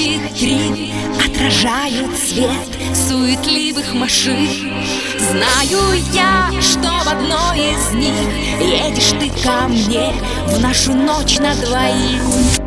витрин отражают свет суетливых машин. Знаю я, что в одной из них едешь ты ко мне в нашу ночь на двоих.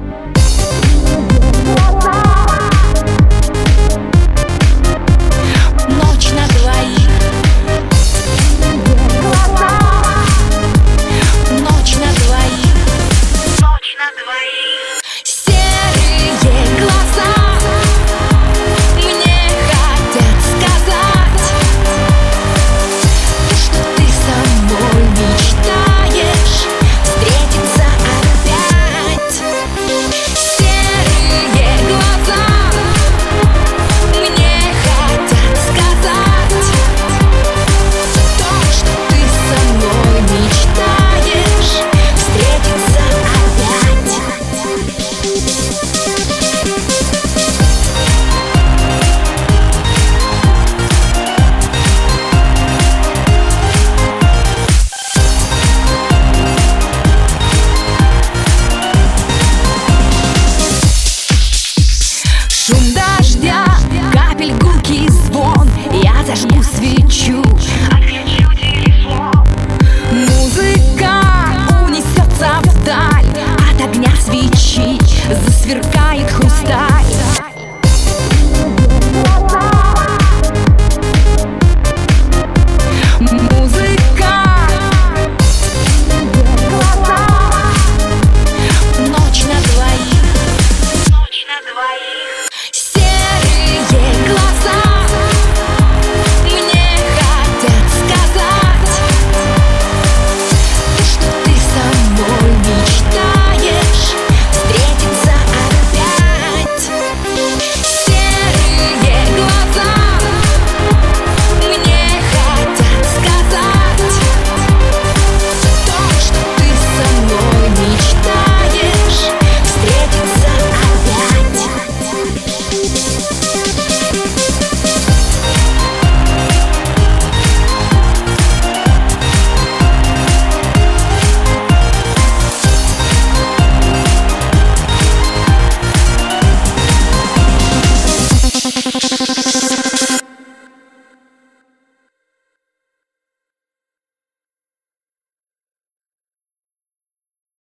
Шум дождя, капель, гулкий звон. Я зажгу свечу, отключу телефон. Музыка унесется вдаль, от огня свечи засверкает хрусталь.